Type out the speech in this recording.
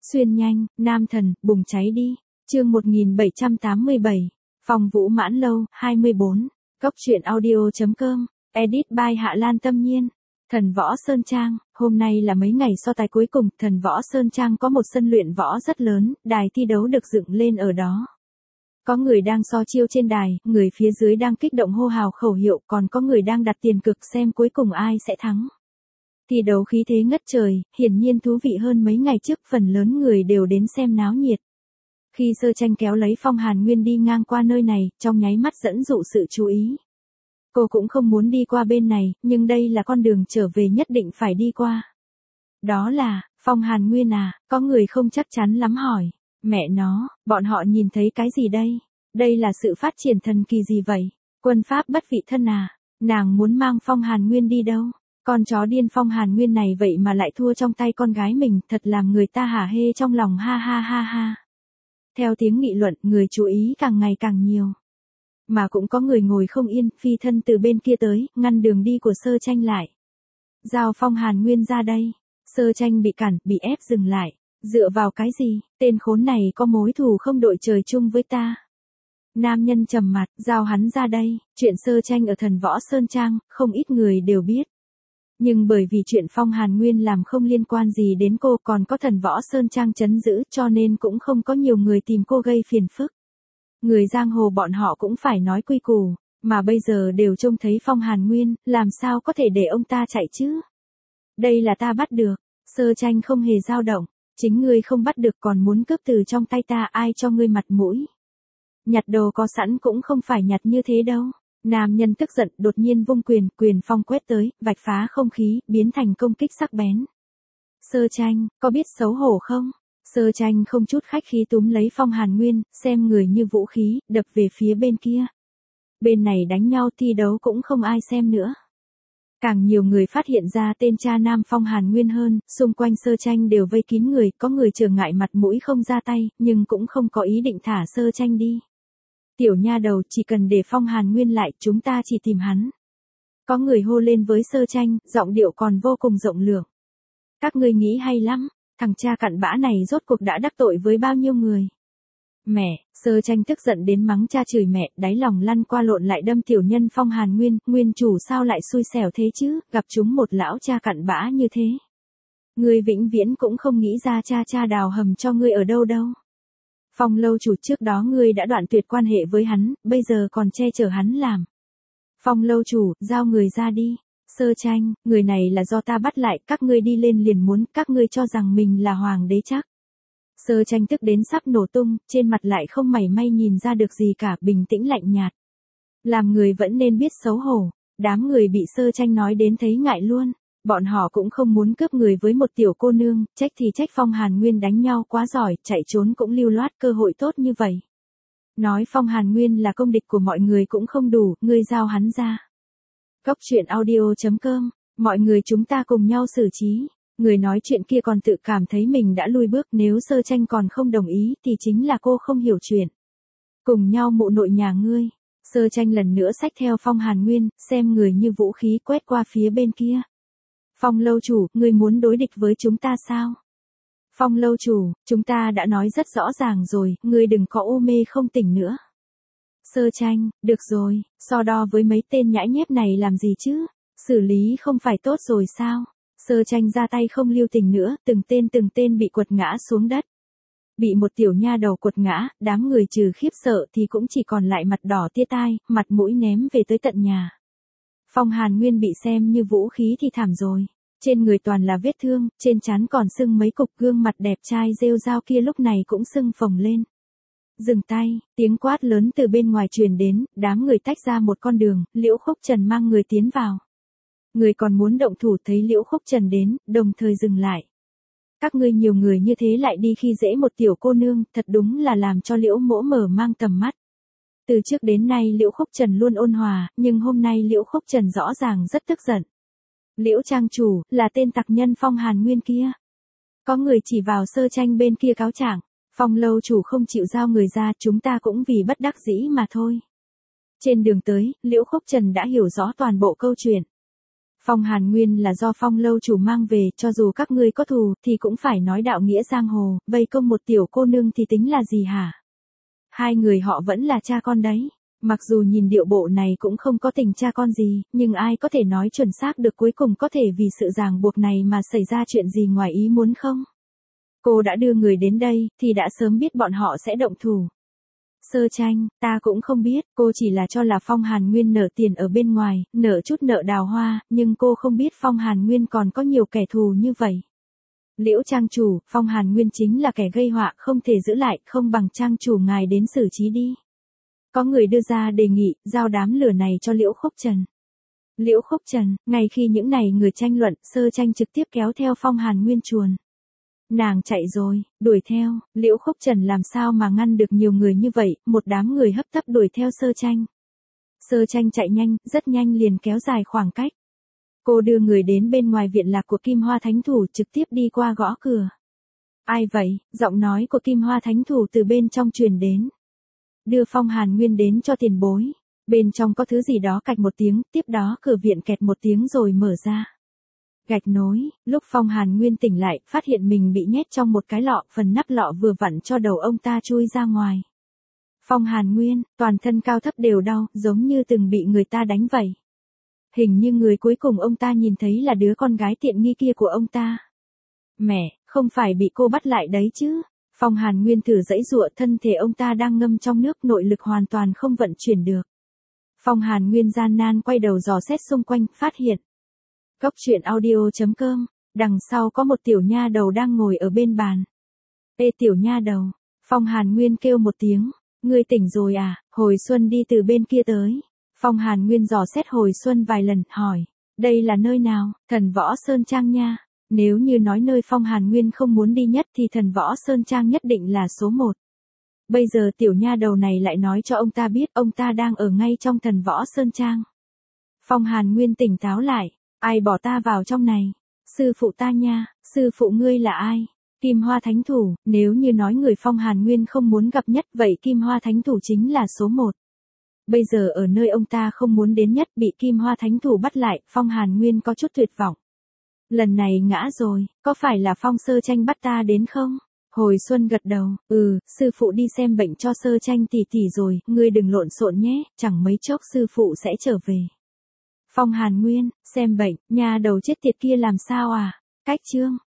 Xuyên nhanh, nam thần, bùng cháy đi. Chương 1787. Phòng Vũ Mãn Lâu, 24. Cốc truyện audio.com. Edit by Hạ Lan Tâm Nhiên. Thần Võ Sơn Trang, hôm nay là mấy ngày so tài cuối cùng, Thần Võ Sơn Trang có một sân luyện võ rất lớn, đài thi đấu được dựng lên ở đó. Có người đang so chiêu trên đài, người phía dưới đang kích động hô hào khẩu hiệu, còn có người đang đặt tiền cược xem cuối cùng ai sẽ thắng. Thi đấu khí thế ngất trời, hiển nhiên thú vị hơn mấy ngày trước, phần lớn người đều đến xem náo nhiệt. Khi Sơ Tranh kéo lấy Phong Hàn Nguyên đi ngang qua nơi này, trong nháy mắt dẫn dụ sự chú ý. Cô cũng không muốn đi qua bên này, nhưng đây là con đường trở về nhất định phải đi qua. Đó là, Phong Hàn Nguyên à, có người không chắc chắn lắm hỏi. Mẹ nó, bọn họ nhìn thấy cái gì đây? Đây là sự phát triển thần kỳ gì vậy? Quân pháp bất vị thân à? Nàng muốn mang Phong Hàn Nguyên đi đâu? Con chó điên Phong Hàn Nguyên này vậy mà lại thua trong tay con gái mình, thật làm người ta hả hê trong lòng, ha ha ha ha. Theo tiếng nghị luận, người chú ý càng ngày càng nhiều. Mà cũng có người ngồi không yên, phi thân từ bên kia tới, ngăn đường đi của Sơ Tranh lại. Giao Phong Hàn Nguyên ra đây. Sơ Tranh bị cản, bị ép dừng lại. Dựa vào cái gì, tên khốn này có mối thù không đội trời chung với ta. Nam nhân trầm mặt, giao hắn ra đây. Chuyện Sơ Tranh ở Thần Võ Sơn Trang, không ít người đều biết. Nhưng bởi vì chuyện Phong Hàn Nguyên làm không liên quan gì đến cô, còn có Thần Võ Sơn Trang trấn giữ, cho nên cũng không có nhiều người tìm cô gây phiền phức. Người giang hồ bọn họ cũng phải nói quy củ, mà bây giờ đều trông thấy Phong Hàn Nguyên, làm sao có thể để ông ta chạy chứ? Đây là ta bắt được. Sơ Tranh không hề dao động. Chính ngươi không bắt được còn muốn cướp từ trong tay ta, ai cho ngươi mặt mũi? Nhặt đồ có sẵn cũng không phải nhặt như thế đâu. Nam nhân tức giận, đột nhiên vung quyền, quyền phong quét tới, vạch phá không khí, biến thành công kích sắc bén. Sơ Tranh, có biết xấu hổ không? Sơ Tranh không chút khách khí túm lấy Phong Hàn Nguyên, xem người như vũ khí, đập về phía bên kia. Bên này đánh nhau, thi đấu cũng không ai xem nữa. Càng nhiều người phát hiện ra tên cha nam Phong Hàn Nguyên hơn, xung quanh Sơ Tranh đều vây kín người, có người trở ngại mặt mũi không ra tay, nhưng cũng không có ý định thả Sơ Tranh đi. Tiểu nha đầu, chỉ cần để Phong Hàn Nguyên lại, chúng ta chỉ tìm hắn. Có người hô lên với Sơ Tranh, giọng điệu còn vô cùng rộng lượng. Các ngươi nghĩ hay lắm, thằng cha cặn bã này rốt cuộc đã đắc tội với bao nhiêu người. Mẹ, Sơ Tranh tức giận đến mắng cha chửi mẹ, đáy lòng lăn qua lộn lại đâm tiểu nhân Phong Hàn Nguyên, nguyên chủ sao lại xui xẻo thế chứ, gặp chúng một lão cha cặn bã như thế. Ngươi vĩnh viễn cũng không nghĩ ra cha đào hầm cho ngươi ở đâu đâu. Phong lâu chủ, trước đó ngươi đã đoạn tuyệt quan hệ với hắn, bây giờ còn che chở hắn làm. Phong lâu chủ, giao người ra đi. Sơ Tranh, người này là do ta bắt lại, các ngươi đi lên liền muốn, các ngươi cho rằng mình là hoàng đế chắc. Sơ Tranh tức đến sắp nổ tung, trên mặt lại không mảy may nhìn ra được gì cả, bình tĩnh lạnh nhạt. Làm người vẫn nên biết xấu hổ, đám người bị Sơ Tranh nói đến thấy ngại luôn. Bọn họ cũng không muốn cướp người với một tiểu cô nương, trách thì trách Phong Hàn Nguyên đánh nhau quá giỏi, chạy trốn cũng lưu loát, cơ hội tốt như vậy. Nói Phong Hàn Nguyên là công địch của mọi người cũng không đủ, ngươi giao hắn ra. Cốc truyện audio.com, mọi người chúng ta cùng nhau xử trí. Người nói chuyện kia còn tự cảm thấy mình đã lui bước, nếu Sơ Tranh còn không đồng ý thì chính là cô không hiểu chuyện. Cùng nhau mụ nội nhà ngươi. Sơ Tranh lần nữa xách theo Phong Hàn Nguyên, xem người như vũ khí quét qua phía bên kia. Phong lâu chủ, ngươi muốn đối địch với chúng ta sao? Phong lâu chủ, chúng ta đã nói rất rõ ràng rồi, ngươi đừng có u mê không tỉnh nữa. Sơ Tranh, được rồi, so đo với mấy tên nhãi nhép này làm gì chứ? Xử lý không phải tốt rồi sao? Sơ Tranh ra tay không lưu tình nữa, từng tên bị quật ngã xuống đất. Bị một tiểu nha đầu quật ngã, đám người trừ khiếp sợ thì cũng chỉ còn lại mặt đỏ tia tai, mặt mũi ném về tới tận nhà. Phong Hàn Nguyên bị xem như vũ khí thì thảm rồi. Trên người toàn là vết thương, trên trán còn sưng mấy cục, gương mặt đẹp trai rêu rao kia lúc này cũng sưng phồng lên. Dừng tay, tiếng quát lớn từ bên ngoài truyền đến, đám người tách ra một con đường, Liễu Khúc Trần mang người tiến vào. Người còn muốn động thủ thấy Liễu Khúc Trần đến, đồng thời dừng lại. Các ngươi nhiều người như thế lại đi khi dễ một tiểu cô nương, thật đúng là làm cho Liễu Mỗ mở mang tầm mắt. Từ trước đến nay Liễu Khúc Trần luôn ôn hòa, nhưng hôm nay Liễu Khúc Trần rõ ràng rất tức giận. Liễu trang chủ, là tên tặc nhân Phong Hàn Nguyên kia. Có người chỉ vào Sơ Tranh bên kia cáo trạng. Phong lâu chủ không chịu giao người ra, chúng ta cũng vì bất đắc dĩ mà thôi. Trên đường tới, Liễu Khúc Trần đã hiểu rõ toàn bộ câu chuyện. Phong Hàn Nguyên là do Phong lâu chủ mang về, cho dù các ngươi có thù, thì cũng phải nói đạo nghĩa giang hồ, vây công một tiểu cô nương thì tính là gì hả? Hai người họ vẫn là cha con đấy. Mặc dù nhìn điệu bộ này cũng không có tình cha con gì, nhưng ai có thể nói chuẩn xác được cuối cùng có thể vì sự ràng buộc này mà xảy ra chuyện gì ngoài ý muốn không? Cô đã đưa người đến đây, thì đã sớm biết bọn họ sẽ động thủ. Sơ Tranh, ta cũng không biết, cô chỉ là cho là Phong Hàn Nguyên nợ tiền ở bên ngoài, nợ chút nợ đào hoa, nhưng cô không biết Phong Hàn Nguyên còn có nhiều kẻ thù như vậy. Liễu trang chủ, Phong Hàn Nguyên chính là kẻ gây họa, không thể giữ lại, không bằng trang chủ ngài đến xử trí đi. Có người đưa ra đề nghị, giao đám lửa này cho Liễu Khúc Trần. Liễu Khúc Trần, ngay khi những này người tranh luận, Sơ Tranh trực tiếp kéo theo Phong Hàn Nguyên chuồn. Nàng chạy rồi, đuổi theo, Liễu Khúc Trần làm sao mà ngăn được nhiều người như vậy, một đám người hấp tấp đuổi theo Sơ Tranh. Sơ Tranh chạy nhanh, rất nhanh liền kéo dài khoảng cách. Cô đưa người đến bên ngoài viện lạc của Kim Hoa Thánh Thủ trực tiếp đi qua gõ cửa. Ai vậy? Giọng nói của Kim Hoa Thánh Thủ từ bên trong truyền đến. Đưa Phong Hàn Nguyên đến cho tiền bối. Bên trong có thứ gì đó cạch một tiếng, tiếp đó cửa viện kẹt một tiếng rồi mở ra. Gạch nối, lúc Phong Hàn Nguyên tỉnh lại, phát hiện mình bị nhét trong một cái lọ, phần nắp lọ vừa vặn cho đầu ông ta chui ra ngoài. Phong Hàn Nguyên, toàn thân cao thấp đều đau, giống như từng bị người ta đánh vậy. Hình như người cuối cùng ông ta nhìn thấy là đứa con gái tiện nghi kia của ông ta. Mẹ, không phải bị cô bắt lại đấy chứ? Phong Hàn Nguyên thử giãy giụa, thân thể ông ta đang ngâm trong nước, nội lực hoàn toàn không vận chuyển được. Phong Hàn Nguyên gian nan quay đầu dò xét xung quanh, phát hiện. Cốc truyện audio.com, đằng sau có một tiểu nha đầu đang ngồi ở bên bàn. Ê tiểu nha đầu, Phong Hàn Nguyên kêu một tiếng, ngươi tỉnh rồi à? Hồi Xuân đi từ bên kia tới. Phong Hàn Nguyên dò xét Hồi Xuân vài lần, hỏi, đây là nơi nào? Thần Võ Sơn Trang nha. Nếu như nói nơi Phong Hàn Nguyên không muốn đi nhất thì Thần Võ Sơn Trang nhất định là số 1. Bây giờ tiểu nha đầu này lại nói cho ông ta biết ông ta đang ở ngay trong Thần Võ Sơn Trang. Phong Hàn Nguyên tỉnh táo lại, ai bỏ ta vào trong này? Sư phụ ta nha. Sư phụ ngươi là ai? Kim Hoa Thánh Thủ. Nếu như nói người Phong Hàn Nguyên không muốn gặp nhất, vậy Kim Hoa Thánh Thủ chính là số 1. Bây giờ ở nơi ông ta không muốn đến nhất bị Kim Hoa Thánh Thủ bắt lại, Phong Hàn Nguyên có chút tuyệt vọng. Lần này ngã rồi, có phải là Phong Sơ Tranh bắt ta đến không? Hồi Xuân gật đầu, sư phụ đi xem bệnh cho Sơ Tranh tỷ tỷ rồi, ngươi đừng lộn xộn nhé, chẳng mấy chốc sư phụ sẽ trở về. Phong Hàn Nguyên, xem bệnh, nha đầu chết tiệt kia làm sao à? Cách chương.